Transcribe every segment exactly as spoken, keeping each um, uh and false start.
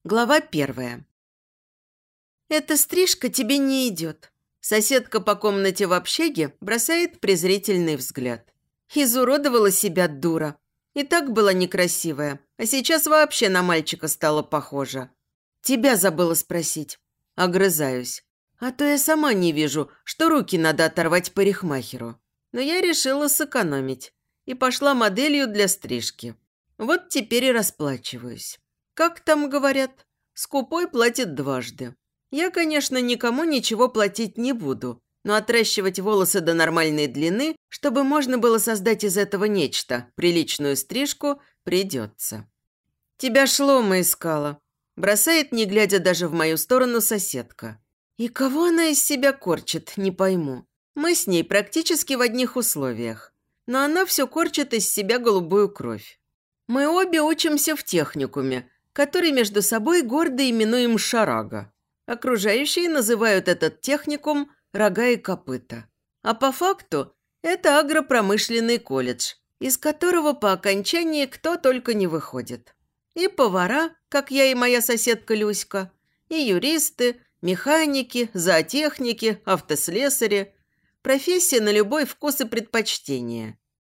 Глава первая. «Эта стрижка тебе не идет». Соседка по комнате в общаге бросает презрительный взгляд. Изуродовала себя дура. И так была некрасивая, а сейчас вообще на мальчика стала похожа. Тебя забыла спросить. Огрызаюсь. А то я сама не вижу, что руки надо оторвать парикмахеру. Но я решила сэкономить и пошла моделью для стрижки. Вот теперь и расплачиваюсь. Как там говорят, скупой платит дважды. Я, конечно, никому ничего платить не буду, но отращивать волосы до нормальной длины, чтобы можно было создать из этого нечто, приличную стрижку, придется. «Тебя Шлома искала», – бросает, не глядя даже в мою сторону, соседка. И кого она из себя корчит, не пойму. Мы с ней практически в одних условиях, но она все корчит из себя голубую кровь. Мы обе учимся в техникуме, который между собой гордо именуем «Шарага». Окружающие называют этот техникум «Рога и копыта». А по факту это агропромышленный колледж, из которого по окончании кто только не выходит. И повара, как я и моя соседка Люська, и юристы, механики, зоотехники, автослесари. Профессия на любой вкус и предпочтение.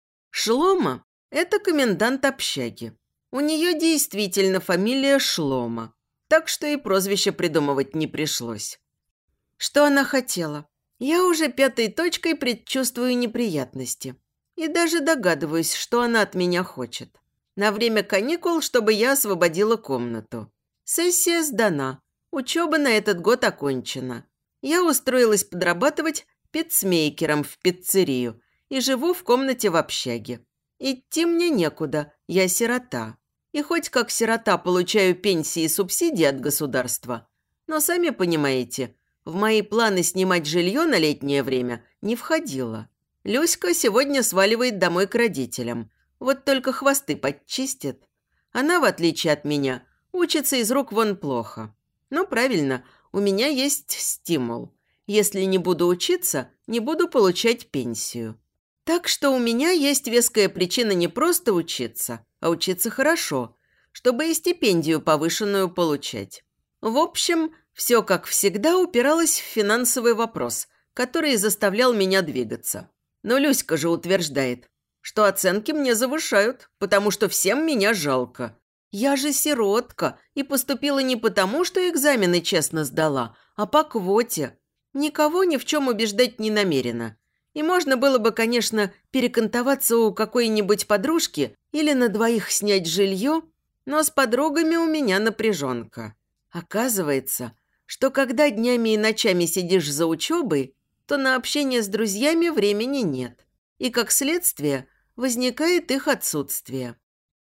Шлома – это комендант общаги. У нее действительно фамилия Шлома, так что и прозвище придумывать не пришлось. Что она хотела? Я уже пятой точкой предчувствую неприятности. И даже догадываюсь, что она от меня хочет. На время каникул, чтобы я освободила комнату. Сессия сдана. Учеба на этот год окончена. Я устроилась подрабатывать пиццмейкером в пиццерию и живу в комнате в общаге. Идти мне некуда, я сирота. И хоть как сирота получаю пенсии и субсидии от государства, но, сами понимаете, в мои планы снимать жилье на летнее время не входило. Люська сегодня сваливает домой к родителям, вот только хвосты подчистит. Она, в отличие от меня, учится из рук вон плохо. Ну, правильно, у меня есть стимул. Если не буду учиться, не буду получать пенсию. Так что у меня есть веская причина не просто учиться, а учиться хорошо, чтобы и стипендию повышенную получать. В общем, все, как всегда, упиралось в финансовый вопрос, который заставлял меня двигаться. Но Люська же утверждает, что оценки мне завышают, потому что всем меня жалко. Я же сиротка и поступила не потому, что экзамены честно сдала, а по квоте. Никого ни в чем убеждать не намерена. И можно было бы, конечно, перекантоваться у какой-нибудь подружки или на двоих снять жилье, но с подругами у меня напряженка. Оказывается, что когда днями и ночами сидишь за учебой, то на общение с друзьями времени нет. И, как следствие, возникает их отсутствие.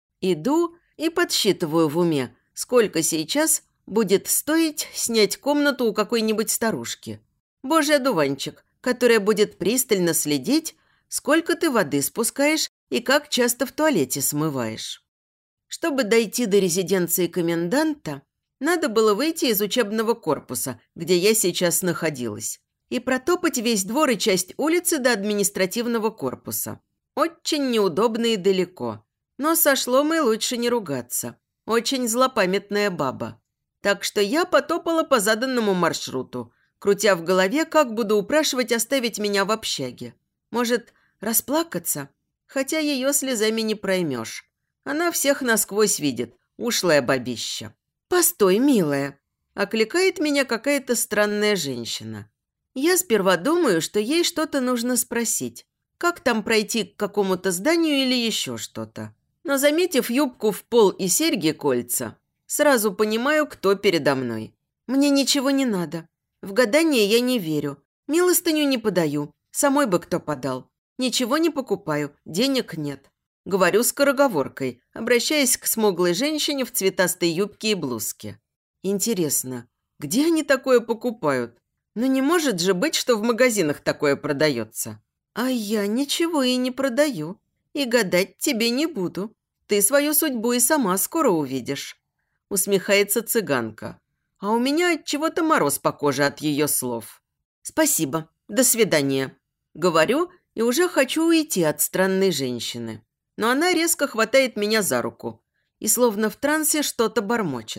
Иду и подсчитываю в уме, сколько сейчас будет стоить снять комнату у какой-нибудь старушки. Божий одуванчик, которая будет пристально следить, сколько ты воды спускаешь и как часто в туалете смываешь. Чтобы дойти до резиденции коменданта, надо было выйти из учебного корпуса, где я сейчас находилась, и протопать весь двор и часть улицы до административного корпуса. Очень неудобно и далеко, но со Шломой лучше не ругаться. Очень злопамятная баба. Так что я потопала по заданному маршруту, крутя в голове, как буду упрашивать оставить меня в общаге. Может, расплакаться? Хотя ее слезами не проймешь. Она всех насквозь видит, ушлая бабища. «Постой, милая!» – окликает меня какая-то странная женщина. Я сперва думаю, что ей что-то нужно спросить. Как там пройти к какому-то зданию или еще что-то. Но, заметив юбку в пол и серьги-кольца, сразу понимаю, кто передо мной. Мне ничего не надо. В гадание я не верю. Милостыню не подаю. Самой бы кто подал. Ничего не покупаю. Денег нет. Говорю скороговоркой, обращаясь к смуглой женщине в цветастой юбке и блузке. Интересно, где они такое покупают? Ну не может же быть, что в магазинах такое продается. А я ничего и не продаю. И гадать тебе не буду. Ты свою судьбу и сама скоро увидишь. Усмехается цыганка. А у меня от чего-то мороз по коже от ее слов. Спасибо. До свидания. Говорю и уже хочу уйти от странной женщины. Но она резко хватает меня за руку и словно в трансе что-то бормочет.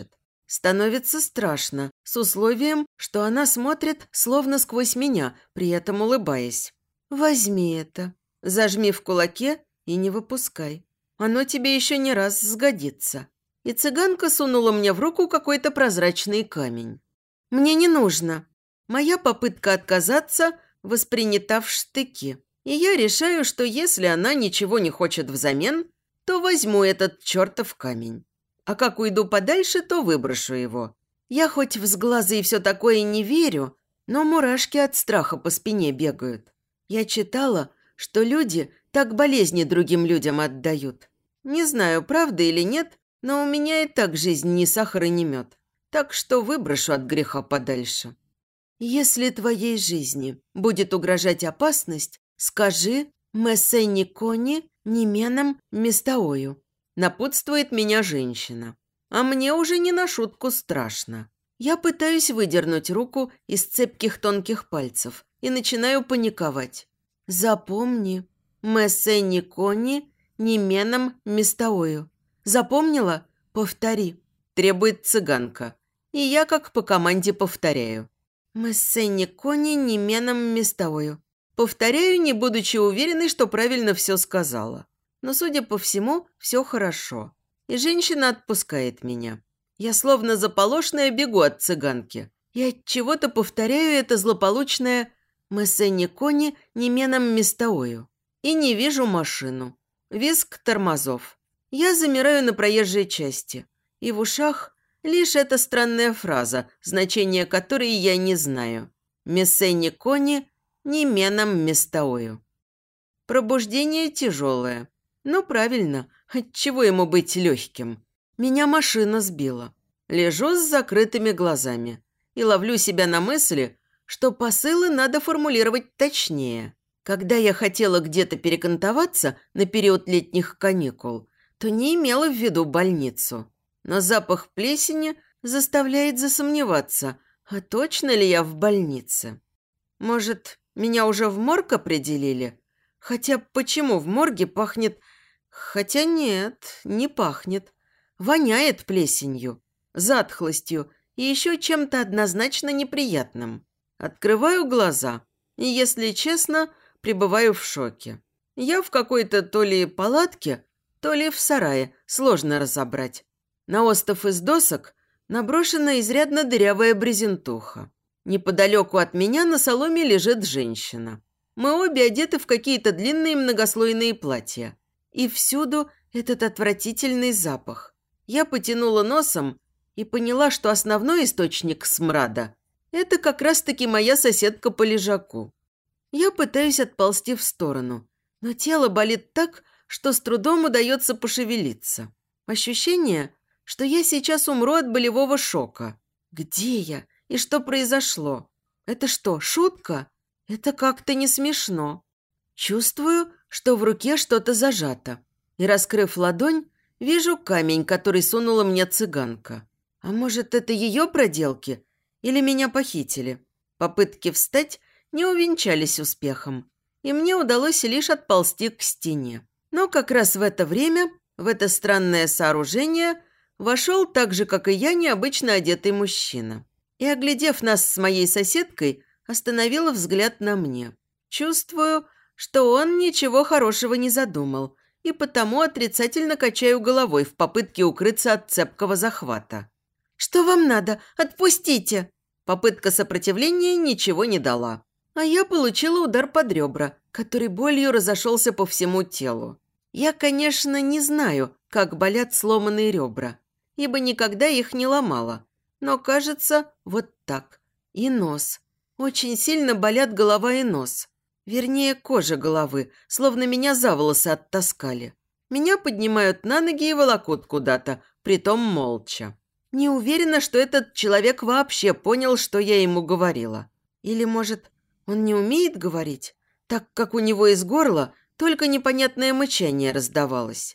Становится страшно, с условием, что она смотрит словно сквозь меня, при этом улыбаясь. «Возьми это, зажми в кулаке и не выпускай. Оно тебе еще не раз сгодится». И цыганка сунула мне в руку какой-то прозрачный камень. «Мне не нужно». Моя попытка отказаться воспринята в штыки. И я решаю, что если она ничего не хочет взамен, то возьму этот чертов камень. А как уйду подальше, то выброшу его. Я хоть в сглазы и все такое не верю, но мурашки от страха по спине бегают. Я читала, что люди так болезни другим людям отдают. Не знаю, правда или нет, но у меня и так жизнь ни сахар и ни мед. Так что выброшу от греха подальше. Если твоей жизни будет угрожать опасность, скажи «Мессе Никони неменом местаою». Напутствует меня женщина. А мне уже не на шутку страшно. Я пытаюсь выдернуть руку из цепких тонких пальцев и начинаю паниковать. Запомни, «Мессе Никони неменом местаою». Запомнила? Повтори. Требует цыганка. И я как по команде повторяю. «Мессе Никони неменом местаою». Повторяю, не будучи уверенной, что правильно все сказала. Но, судя по всему, все хорошо. И женщина отпускает меня. Я словно заполошная бегу от цыганки. И от чего-то повторяю это злополучное «Мессе Никони неменом местаою». И не вижу машину. Визг тормозов. Я замираю на проезжей части. И в ушах лишь эта странная фраза, значение которой я не знаю. «Мессе Никони неменом местаою». Пробуждение тяжелое. Ну, правильно, отчего ему быть легким? Меня машина сбила. Лежу с закрытыми глазами и ловлю себя на мысли, что посылы надо формулировать точнее. Когда я хотела где-то перекантоваться на период летних каникул, то не имела в виду больницу. Но запах плесени заставляет засомневаться, а точно ли я в больнице? Может, меня уже в морг определили? Хотя почему в морге пахнет... Хотя нет, не пахнет. Воняет плесенью, затхлостью и еще чем-то однозначно неприятным. Открываю глаза и, если честно, пребываю в шоке. Я в какой-то то ли палатке, то ли в сарае, сложно разобрать. На остов из досок наброшена изрядно дырявая брезентуха. Неподалеку от меня на соломе лежит женщина. Мы обе одеты в какие-то длинные многослойные платья. И всюду этот отвратительный запах. Я потянула носом и поняла, что основной источник смрада – это как раз-таки моя соседка по лежаку. Я пытаюсь отползти в сторону, но тело болит так, что с трудом удается пошевелиться. Ощущение, что я сейчас умру от болевого шока. Где я? И что произошло? Это что, шутка? Это как-то не смешно. Чувствую, что в руке что-то зажато. И, раскрыв ладонь, вижу камень, который сунула мне цыганка. А может, это ее проделки? Или меня похитили? Попытки встать не увенчались успехом. И мне удалось лишь отползти к стене. Но как раз в это время, в это странное сооружение, вошел так же, как и я, необычно одетый мужчина. И, оглядев нас с моей соседкой, остановил взгляд на мне. Чувствую, что он ничего хорошего не задумал, и потому отрицательно качаю головой в попытке укрыться от цепкого захвата. «Что вам надо? Отпустите!» Попытка сопротивления ничего не дала. А я получила удар под ребра, который болью разошелся по всему телу. Я, конечно, не знаю, как болят сломанные ребра, ибо никогда их не ломала. Но, кажется, вот так. И нос. Очень сильно болят голова и нос. Вернее, кожа головы, словно меня за волосы оттаскали. Меня поднимают на ноги и волокут куда-то, притом молча. Не уверена, что этот человек вообще понял, что я ему говорила. Или, может, он не умеет говорить, так как у него из горла только непонятное мычание раздавалось.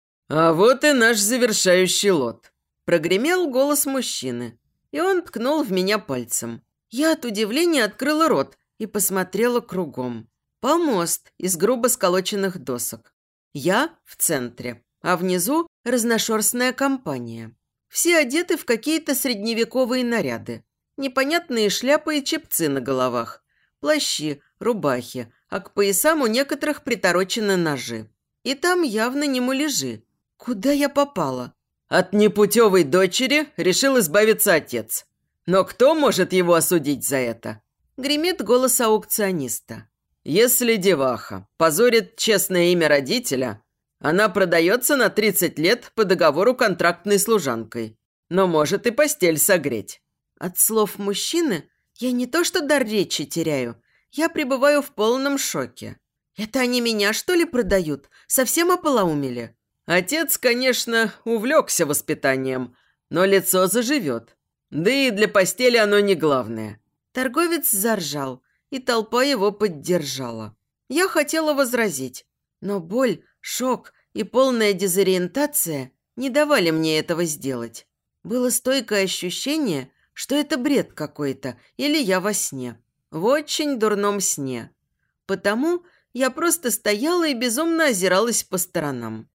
«А вот и наш завершающий лот», – прогремел голос мужчины, и он ткнул в меня пальцем. Я от удивления открыла рот и посмотрела кругом. Помост из грубо сколоченных досок. Я в центре, а внизу разношерстная компания. Все одеты в какие-то средневековые наряды. Непонятные шляпы и чепцы на головах. Плащи, рубахи, а к поясам у некоторых приторочены ножи. И там явно не муляжи. Куда я попала? От непутевой дочери решил избавиться отец. Но кто может его осудить за это? Гремит голос аукциониста. Если деваха позорит честное имя родителя, она продается на тридцать лет по договору контрактной служанкой, но может и постель согреть. От слов мужчины я не то что дар речи теряю, я пребываю в полном шоке. Это они меня, что ли, продают? Совсем ополоумели? Отец, конечно, увлекся воспитанием, но лицо заживет. Да и для постели оно не главное. Торговец заржал, и толпа его поддержала. Я хотела возразить, но боль, шок и полная дезориентация не давали мне этого сделать. Было стойкое ощущение, что это бред какой-то или я во сне. В очень дурном сне. Потому я просто стояла и безумно озиралась по сторонам.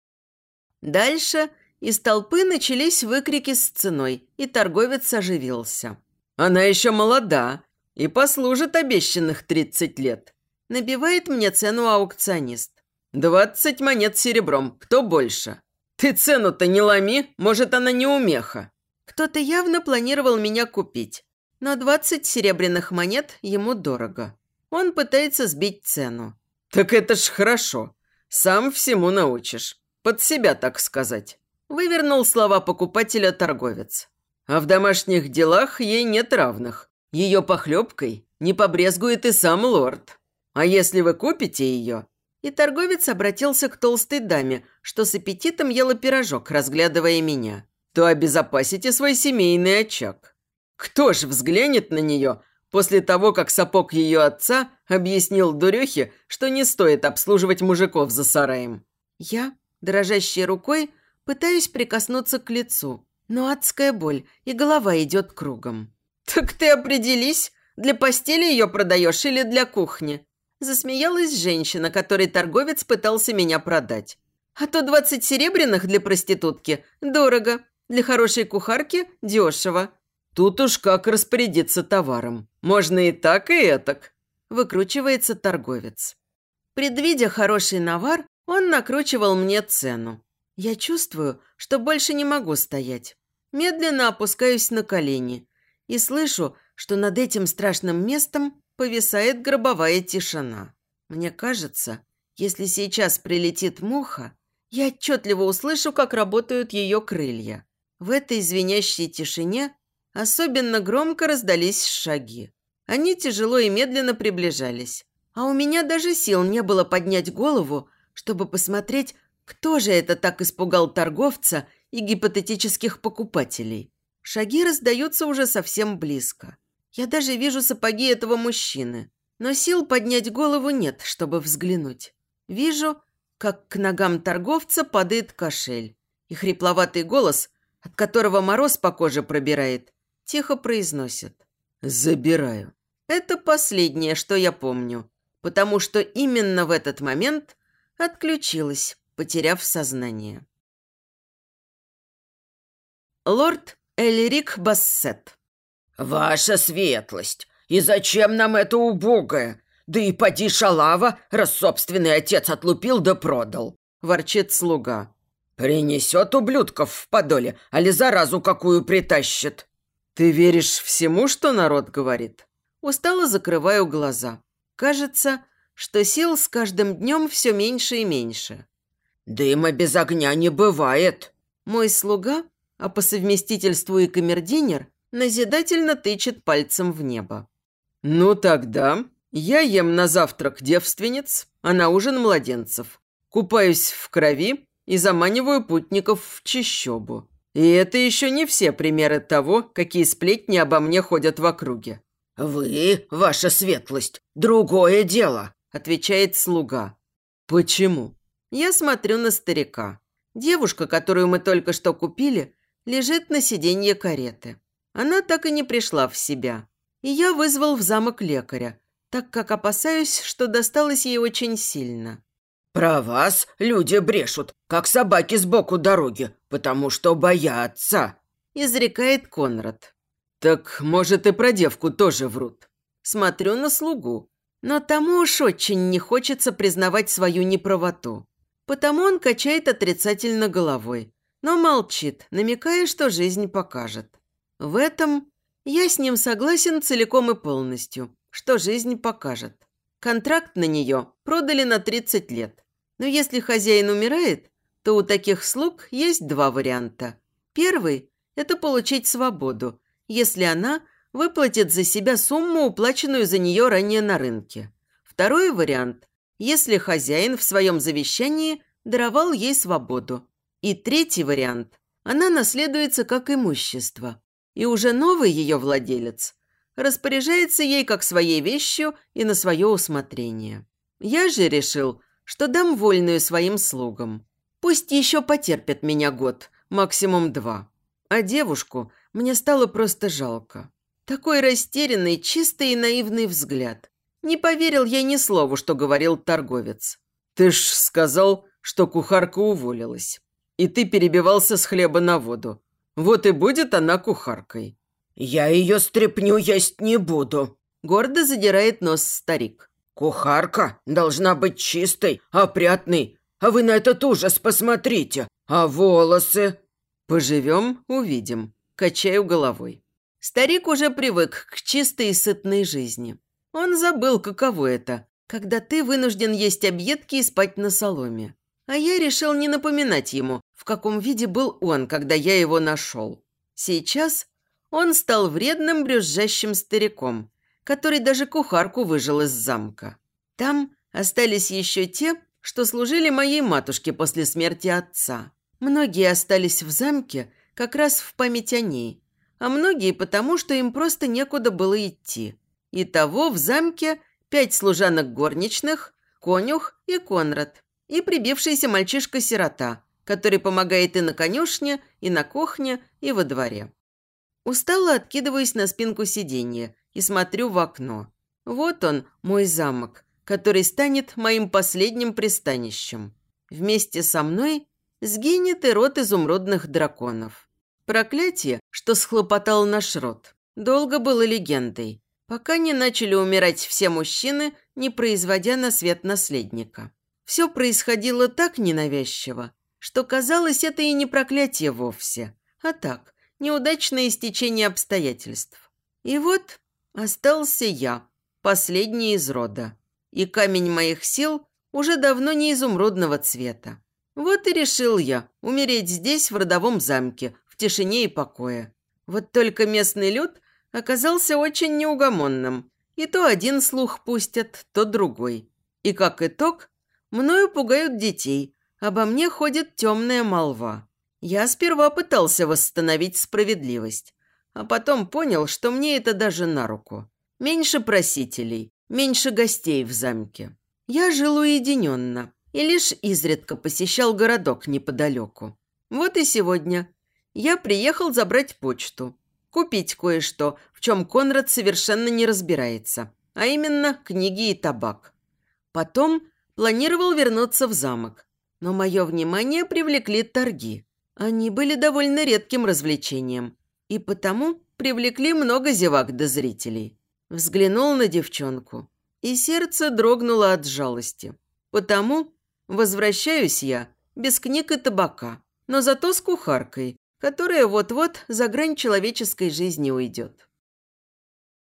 Дальше из толпы начались выкрики с ценой, и торговец оживился. «Она еще молода и послужит обещанных тридцать лет», – набивает мне цену аукционист. «Двадцать монет серебром, кто больше?» «Ты цену-то не ломи, может, она неумеха». Кто-то явно планировал меня купить, но двадцать серебряных монет ему дорого. Он пытается сбить цену. «Так это ж хорошо, сам всему научишь. Под себя, так сказать», – вывернул слова покупателя торговец. «А в домашних делах ей нет равных. Ее похлебкой не побрезгует и сам лорд. А если вы купите ее...» И торговец обратился к толстой даме, что с аппетитом ела пирожок, разглядывая меня. «То обезопасите свой семейный очаг. Кто ж взглянет на нее после того, как сапог ее отца объяснил дурехе, что не стоит обслуживать мужиков за сараем?» Я, дрожащей рукой, пытаюсь прикоснуться к лицу, но адская боль, и голова идет кругом. «Так ты определись, для постели ее продаешь или для кухни?» Засмеялась женщина, которой торговец пытался меня продать. «А то двадцать серебряных для проститутки дорого, для хорошей кухарки дешево». «Тут уж как распорядиться товаром. Можно и так, и этак», – выкручивается торговец. Предвидя хороший навар, он накручивал мне цену. Я чувствую, что больше не могу стоять. Медленно опускаюсь на колени и слышу, что над этим страшным местом повисает гробовая тишина. Мне кажется, если сейчас прилетит муха, я отчетливо услышу, как работают ее крылья. В этой звенящей тишине особенно громко раздались шаги. Они тяжело и медленно приближались. А у меня даже сил не было поднять голову, чтобы посмотреть, кто же это так испугал торговца и гипотетических покупателей. Шаги раздаются уже совсем близко. Я даже вижу сапоги этого мужчины, но сил поднять голову нет, чтобы взглянуть. Вижу, как к ногам торговца падает кошель, и хрипловатый голос, от которого мороз по коже пробирает, тихо произносит: «Забираю». Это последнее, что я помню, потому что именно в этот момент отключилась, потеряв сознание. Лорд Эльрик Бассет. «Ваша светлость, и зачем нам это убогое? Да и поди шалава, раз собственный отец отлупил да продал», – ворчит слуга. «Принесет ублюдков в подоле, али заразу какую притащит». «Ты веришь всему, что народ говорит?» Устало закрываю глаза. Кажется, что сил с каждым днем все меньше и меньше. «Дыма без огня не бывает». Мой слуга, а по совместительству и камердинер, назидательно тычет пальцем в небо. «Ну тогда я ем на завтрак девственниц, а на ужин младенцев. Купаюсь в крови и заманиваю путников в чащобу. И это еще не все примеры того, какие сплетни обо мне ходят в округе». «Вы, ваша светлость, другое дело», – отвечает слуга. «Почему?» Я смотрю на старика. Девушка, которую мы только что купили, лежит на сиденье кареты. Она так и не пришла в себя. И я вызвал в замок лекаря, так как опасаюсь, что досталось ей очень сильно. «Про вас люди брешут, как собаки сбоку дороги, потому что боятся». изрекает Конрад. Так, может, и про девку тоже врут. Смотрю на слугу, но тому уж очень не хочется признавать свою неправоту. Потому он качает отрицательно головой, но молчит, намекая, что жизнь покажет. В этом я с ним согласен целиком и полностью, что жизнь покажет. Контракт на нее продали на тридцать лет. Но если хозяин умирает, то у таких слуг есть два варианта. Первый – это получить свободу, если она выплатит за себя сумму, уплаченную за нее ранее на рынке. Второй вариант – если хозяин в своем завещании даровал ей свободу. И третий вариант – она наследуется как имущество. И уже новый ее владелец распоряжается ей как своей вещью и на свое усмотрение. Я же решил, что дам вольную своим слугам. Пусть еще потерпят меня год, максимум два. А девушку мне стало просто жалко. Такой растерянный, чистый и наивный взгляд. Не поверил я ни слову, что говорил торговец. Ты ж сказал, что кухарка уволилась. И ты перебивался с хлеба на воду. Вот и будет она кухаркой. «Я ее стряпню есть не буду», – гордо задирает нос старик. «Кухарка должна быть чистой, опрятной. А вы на этот ужас посмотрите. А волосы?» «Поживем, увидим», – качаю головой. Старик уже привык к чистой и сытной жизни. Он забыл, каково это, когда ты вынужден есть объедки и спать на соломе. А я решил не напоминать ему, в каком виде был он, когда я его нашел. Сейчас он стал вредным брюзжащим стариком, который даже кухарку выжил из замка. Там остались еще те, что служили моей матушке после смерти отца. Многие остались в замке как раз в память о ней, а многие потому, что им просто некуда было идти. Итого в замке пять служанок горничных, конюх и Конрад, и прибившийся мальчишка-сирота, который помогает и на конюшне, и на кухне, и во дворе. Устало откидываюсь на спинку сиденья и смотрю в окно. Вот он, мой замок, который станет моим последним пристанищем. Вместе со мной сгинет и род изумрудных драконов. Проклятие, что схлопотал наш род, долго было легендой, пока не начали умирать все мужчины, не производя на свет наследника. Все происходило так ненавязчиво, что казалось, это и не проклятие вовсе, а так, неудачное стечение обстоятельств. И вот остался я, последний из рода. И камень моих сил уже давно не изумрудного цвета. Вот и решил я умереть здесь, в родовом замке, в тишине и покое. Вот только местный люд оказался очень неугомонным. И то один слух пустят, то другой. И как итог, мною пугают детей, обо мне ходит темная молва. Я сперва пытался восстановить справедливость, а потом понял, что мне это даже на руку. Меньше просителей, меньше гостей в замке. Я жил уединенно и лишь изредка посещал городок неподалеку. Вот и сегодня я приехал забрать почту, купить кое-что, в чем Конрад совершенно не разбирается, а именно книги и табак. Потом планировал вернуться в замок, но мое внимание привлекли торги. Они были довольно редким развлечением и потому привлекли много зевак до зрителей. Взглянул на девчонку, и сердце дрогнуло от жалости. Потому возвращаюсь я без книг и табака, но зато с кухаркой, которая вот-вот за грань человеческой жизни уйдет.